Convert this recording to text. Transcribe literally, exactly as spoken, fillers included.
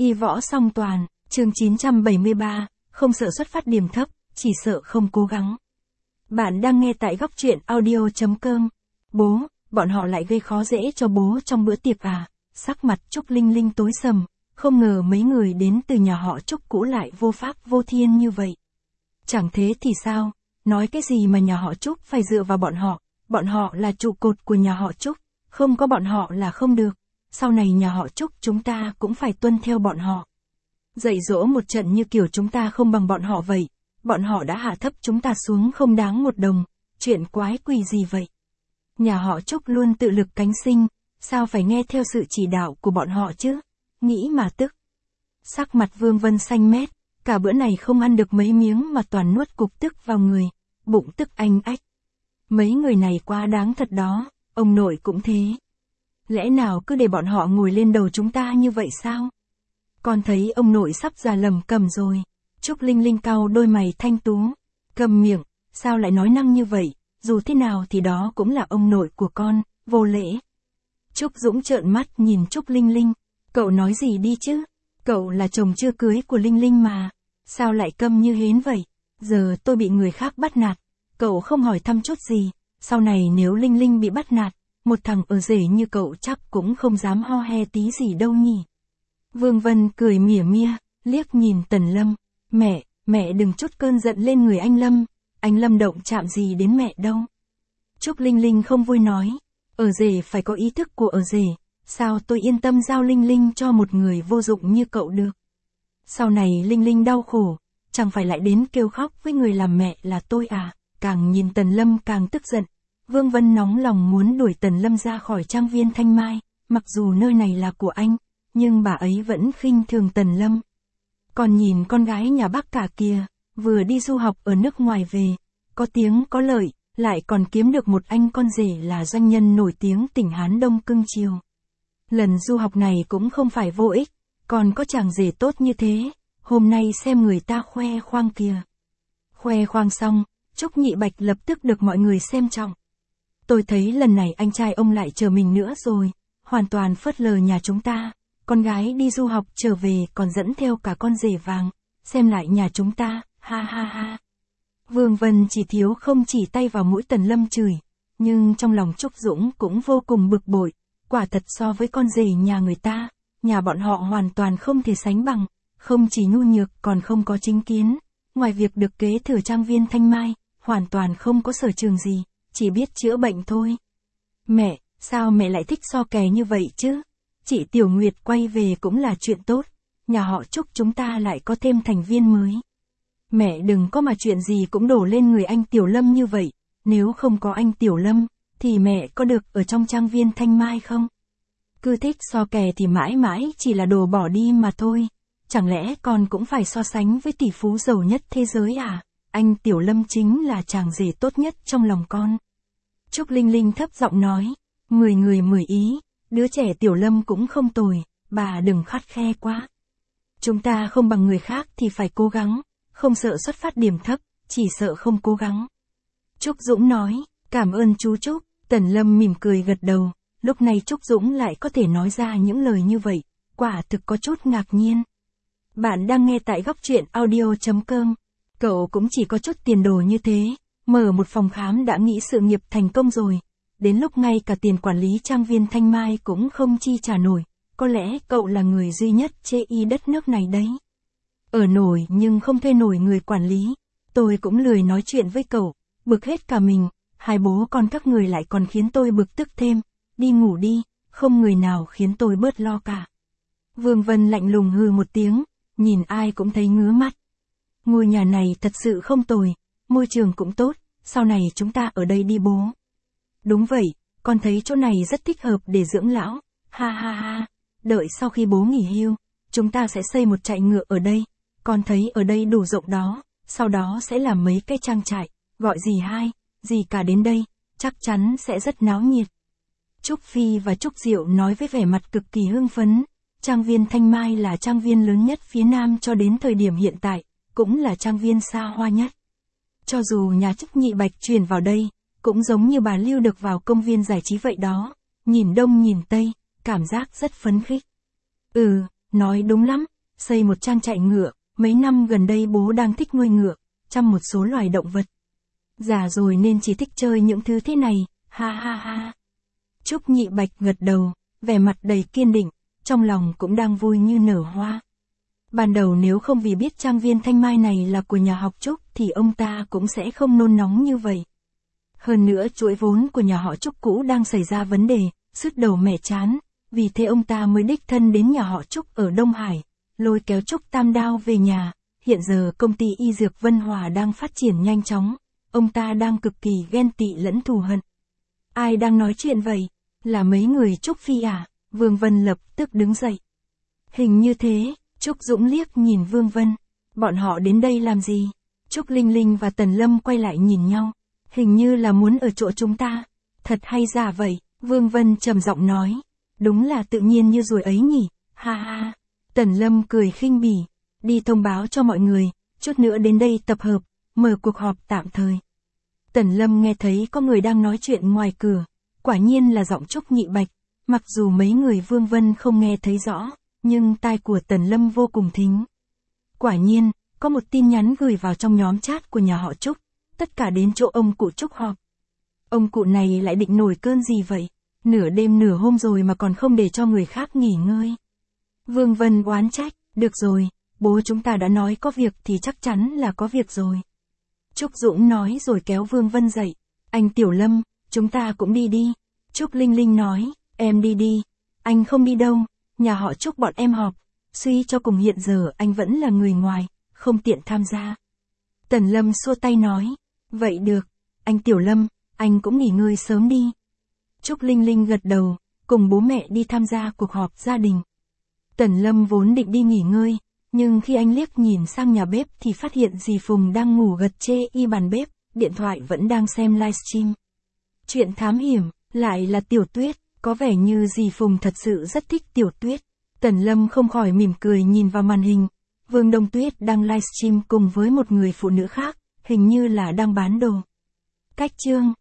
Y võ song toàn, chương chín trăm bảy mươi ba, không sợ xuất phát điểm thấp, chỉ sợ không cố gắng. Bạn đang nghe tại góc truyện audio chấm com. Bố, bọn họ lại gây khó dễ cho bố trong bữa tiệc à? Sắc mặt Trúc Linh Linh tối sầm, không ngờ mấy người đến từ nhà họ Trúc cũ lại vô pháp vô thiên như vậy. Chẳng thế thì sao, nói cái gì mà nhà họ Trúc phải dựa vào bọn họ, bọn họ là trụ cột của nhà họ Trúc, không có bọn họ là không được. Sau này nhà họ Trúc chúng ta cũng phải tuân theo bọn họ. Dạy dỗ một trận như kiểu chúng ta không bằng bọn họ vậy, bọn họ đã hạ thấp chúng ta xuống không đáng một đồng, chuyện quái quỷ gì vậy? Nhà họ Trúc luôn tự lực cánh sinh, sao phải nghe theo sự chỉ đạo của bọn họ chứ? Nghĩ mà tức. Sắc mặt Vương Vân xanh mét, cả bữa này không ăn được mấy miếng mà toàn nuốt cục tức vào người, bụng tức anh ách. Mấy người này quá đáng thật đó, ông nội cũng thế. Lẽ nào cứ để bọn họ ngồi lên đầu chúng ta như vậy sao? Con thấy ông nội sắp già lầm cầm rồi. Trúc Linh Linh cau đôi mày thanh tú. Cầm miệng, sao lại nói năng như vậy, dù thế nào thì đó cũng là ông nội của con, vô lễ. Trúc Dũng trợn mắt nhìn Trúc Linh Linh. Cậu nói gì đi chứ? Cậu là chồng chưa cưới của Linh Linh mà. Sao lại câm như hến vậy? Giờ tôi bị người khác bắt nạt. Cậu không hỏi thăm chút gì. Sau này nếu Linh Linh bị bắt nạt, một thằng ở rể như cậu chắc cũng không dám ho he tí gì đâu nhỉ. Vương Vân cười mỉa mia, liếc nhìn Tần Lâm. Mẹ, mẹ đừng trút cơn giận lên người anh Lâm. Anh Lâm động chạm gì đến mẹ đâu. Trúc Linh Linh không vui nói. Ở rể phải có ý thức của ở rể. Sao tôi yên tâm giao Linh Linh cho một người vô dụng như cậu được. Sau này Linh Linh đau khổ, chẳng phải lại đến kêu khóc với người làm mẹ là tôi à. Càng nhìn Tần Lâm càng tức giận. Vương Vân nóng lòng muốn đuổi Tần Lâm ra khỏi trang viên Thanh Mai, mặc dù nơi này là của anh, nhưng bà ấy vẫn khinh thường Tần Lâm. Còn nhìn con gái nhà bác cả kia, vừa đi du học ở nước ngoài về, có tiếng có lợi, lại còn kiếm được một anh con rể là doanh nhân nổi tiếng tỉnh Hán Đông cưng chiều. Lần du học này cũng không phải vô ích, còn có chàng rể tốt như thế, hôm nay xem người ta khoe khoang kìa. Khoe khoang xong, Trúc Nhị Bạch lập tức được mọi người xem trọng. Tôi thấy lần này anh trai ông lại chờ mình nữa rồi, hoàn toàn phớt lờ nhà chúng ta, con gái đi du học trở về còn dẫn theo cả con rể vàng, xem lại nhà chúng ta, ha ha ha. Vương Vân chỉ thiếu không chỉ tay vào mũi Tần Lâm chửi, nhưng trong lòng Trúc Dũng cũng vô cùng bực bội, quả thật so với con rể nhà người ta, nhà bọn họ hoàn toàn không thể sánh bằng, không chỉ nhu nhược còn không có chính kiến, ngoài việc được kế thừa trang viên Thanh Mai, hoàn toàn không có sở trường gì. Chỉ biết chữa bệnh thôi. Mẹ, sao mẹ lại thích so kè như vậy chứ? Chị Tiểu Nguyệt quay về cũng là chuyện tốt. Nhà họ Trúc chúng ta lại có thêm thành viên mới. Mẹ đừng có mà chuyện gì cũng đổ lên người anh Tiểu Lâm như vậy. Nếu không có anh Tiểu Lâm, thì mẹ có được ở trong trang viên Thanh Mai không? Cứ thích so kè thì mãi mãi chỉ là đồ bỏ đi mà thôi. Chẳng lẽ con cũng phải so sánh với tỷ phú giàu nhất thế giới à? Anh Tiểu Lâm chính là chàng rể tốt nhất trong lòng con. Trúc Linh Linh thấp giọng nói, mười người mười ý, đứa trẻ Tiểu Lâm cũng không tồi, bà đừng khắt khe quá. Chúng ta không bằng người khác thì phải cố gắng, không sợ xuất phát điểm thấp, chỉ sợ không cố gắng. Trúc Dũng nói, cảm ơn chú Trúc. Tần Lâm mỉm cười gật đầu, lúc này Trúc Dũng lại có thể nói ra những lời như vậy, quả thực có chút ngạc nhiên. Bạn đang nghe tại góc truyện audio chấm com. Cậu cũng chỉ có chút tiền đồ như thế, mở một phòng khám đã nghĩ sự nghiệp thành công rồi, đến lúc ngay cả tiền quản lý trang viên Thanh Mai cũng không chi trả nổi, có lẽ cậu là người duy nhất chê y đất nước này đấy. Ở nổi nhưng không thuê nổi người quản lý, tôi cũng lười nói chuyện với cậu, bực hết cả mình, hai bố con các người lại còn khiến tôi bực tức thêm, đi ngủ đi, không người nào khiến tôi bớt lo cả. Vương Vân lạnh lùng hừ một tiếng, nhìn ai cũng thấy ngứa mắt. Ngôi nhà này thật sự không tồi, môi trường cũng tốt, sau này chúng ta ở đây đi bố. Đúng vậy, con thấy chỗ này rất thích hợp để dưỡng lão, ha ha ha, đợi sau khi bố nghỉ hưu, chúng ta sẽ xây một trại ngựa ở đây, con thấy ở đây đủ rộng đó, sau đó sẽ làm mấy cái trang trại, gọi gì hai, gì cả đến đây, chắc chắn sẽ rất náo nhiệt. Trúc Phi và Trúc Diệu nói với vẻ mặt cực kỳ hưng phấn, trang viên Thanh Mai là trang viên lớn nhất phía Nam cho đến thời điểm hiện tại, cũng là trang viên xa hoa nhất. Cho dù nhà Trúc Nhị Bạch chuyển vào đây, cũng giống như bà Lưu được vào công viên giải trí vậy đó, nhìn đông nhìn tây, cảm giác rất phấn khích. Ừ, nói đúng lắm, xây một trang trại ngựa, mấy năm gần đây bố đang thích nuôi ngựa, chăm một số loài động vật. Già rồi nên chỉ thích chơi những thứ thế này, ha ha ha. Trúc Nhị Bạch gật đầu, vẻ mặt đầy kiên định, trong lòng cũng đang vui như nở hoa. Ban đầu nếu không vì biết trang viên Thanh Mai này là của nhà họ Trúc thì ông ta cũng sẽ không nôn nóng như vậy. Hơn nữa chuỗi vốn của nhà họ Trúc cũ đang xảy ra vấn đề, sứt đầu mẻ chán, vì thế ông ta mới đích thân đến nhà họ Trúc ở Đông Hải, lôi kéo Trúc Tam Đao về nhà. Hiện giờ công ty y dược Vân Hòa đang phát triển nhanh chóng, ông ta đang cực kỳ ghen tị lẫn thù hận. Ai đang nói chuyện vậy? Là mấy người Trúc Phi à? Vương Vân lập tức đứng dậy. Hình như thế, Trúc Dũng liếc nhìn Vương Vân. Bọn họ đến đây làm gì? Trúc Linh Linh và Tần Lâm quay lại nhìn nhau. Hình như là muốn ở chỗ chúng ta. Thật hay giả vậy? Vương Vân trầm giọng nói. Đúng là tự nhiên như ruồi ấy nhỉ, ha ha. Tần Lâm cười khinh bỉ. Đi thông báo cho mọi người, chút nữa đến đây tập hợp, mở cuộc họp tạm thời. Tần Lâm nghe thấy có người đang nói chuyện ngoài cửa. Quả nhiên là giọng Trúc Nhị Bạch. Mặc dù mấy người Vương Vân không nghe thấy rõ, nhưng tai của Tần Lâm vô cùng thính. Quả nhiên, có một tin nhắn gửi vào trong nhóm chat của nhà họ Trúc, tất cả đến chỗ ông cụ Trúc họp. Ông cụ này lại định nổi cơn gì vậy? Nửa đêm nửa hôm rồi mà còn không để cho người khác nghỉ ngơi. Vương Vân oán trách, được rồi, bố chúng ta đã nói có việc thì chắc chắn là có việc rồi. Trúc Dũng nói rồi kéo Vương Vân dậy. Anh Tiểu Lâm, chúng ta cũng đi đi. Trúc Linh Linh nói, em đi đi. Anh không đi đâu, nhà họ Trúc bọn em họp. Suy cho cùng hiện giờ anh vẫn là người ngoài, không tiện tham gia. Tần Lâm xua tay nói, vậy được, anh Tiểu Lâm, anh cũng nghỉ ngơi sớm đi. Trúc Linh Linh gật đầu, cùng bố mẹ đi tham gia cuộc họp gia đình. Tần Lâm vốn định đi nghỉ ngơi, nhưng khi anh liếc nhìn sang nhà bếp thì phát hiện dì Phùng đang ngủ gật chê y bàn bếp, điện thoại vẫn đang xem livestream. Chuyện thám hiểm, lại là Tiểu Tuyết, có vẻ như dì Phùng thật sự rất thích Tiểu Tuyết. Tần Lâm không khỏi mỉm cười nhìn vào màn hình, Vương Đông Tuyết đang livestream cùng với một người phụ nữ khác, hình như là đang bán đồ. Cách chương